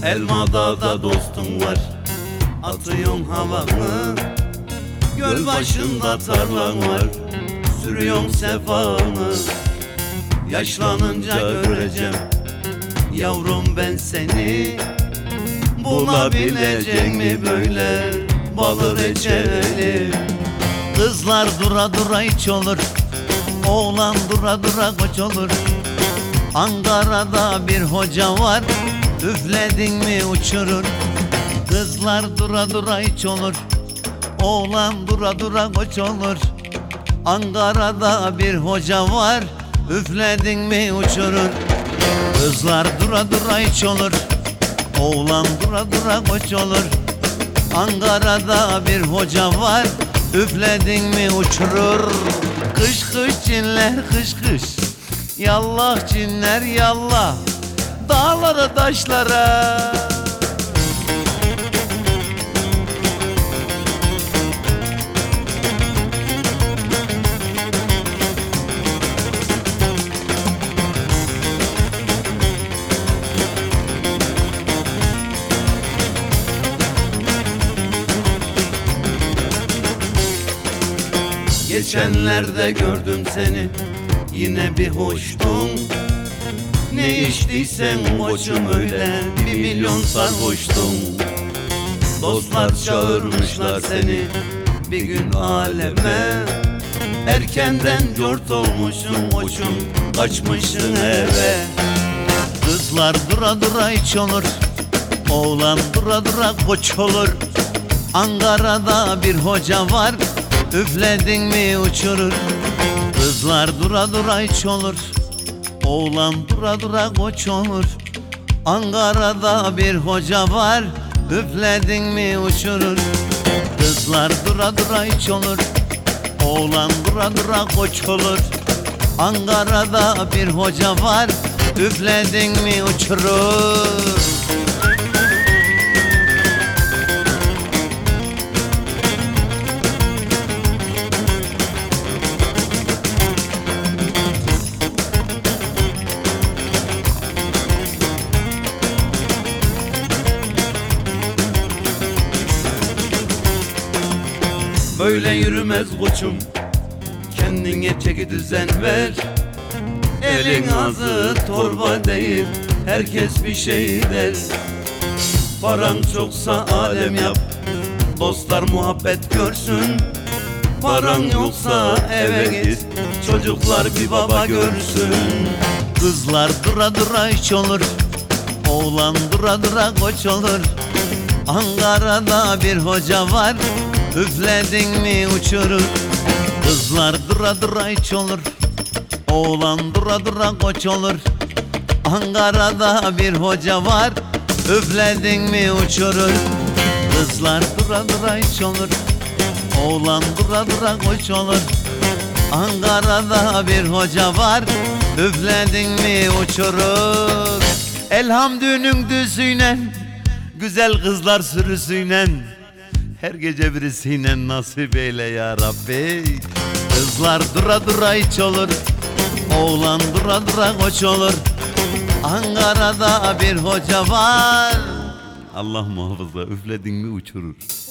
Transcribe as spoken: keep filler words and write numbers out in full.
Elmadağ'da dostum var, atıyorsun havanı. Göl başında tarlan var, sürüyorsun sefanı. Yaşlanınca göreceğim yavrum ben seni. Bulabilecek mi böyle balı reçeli? Kızlar dura dura iç olur, oğlan dura dura koç olur. Ankara'da bir hoca var, üfledin mi uçurur. Kızlar dura dura iç olur, oğlan dura dura koç olur. Ankara'da bir hoca var, üfledin mi uçurur. Kızlar dura dura iç olur, oğlan dura dura koç olur. Ankara'da bir hoca var, üfledin mi uçurur. Kış kış cinler kış kış, yallah cinler yallah, dağlara taşlara. Geçenlerde gördüm seni, yine bir hoştun. Ne içtiysen koçum öyle, bir milyon sarhoştun. Dostlar çağırmışlar seni bir gün aleme. Erkenden cort olmuşsun koçum, kaçmışsın eve. Kızlar dura dura iç olur, oğlan dura dura koç olur. Ankara'da bir hoca var, üfledin mi uçurur. Kızlar dura dura iç olur, oğlan dura dura koç olur. Ankara'da bir hoca var, üfledin mi uçurur. Kızlar dura dura iç olur, oğlan dura dura koç olur. Ankara'da bir hoca var, üfledin mi uçurur. Böyle yürümez koçum, kendine çeki düzen ver. Elin ağzı torba değil, herkes bir şey der. Paran çoksa alem yap, dostlar muhabbet görsün. Paran yoksa eve git, çocuklar bir baba görsün. Kızlar dura dura iç olur, oğlan dura dura koç olur. Ankara'da bir hoca var, üfledin mi uçurur. Kızlar dura dura iç olur, oğlan dura dura koç olur. Ankara'da bir hoca var, üfledin mi uçurur. Kızlar dura dura iç olur, oğlan dura dura koç olur. Ankara'da bir hoca var, üfledin mi uçurur. Elhamdünün düzüyle, güzel kızlar sürüsüyle, her gece birisiyle nasip eyle ya Rabbi. Kızlar dura dura iç olur, oğlan dura dura koç olur. Ankara'da bir hoca var, Allah muhafaza, üfledin mi uçurur.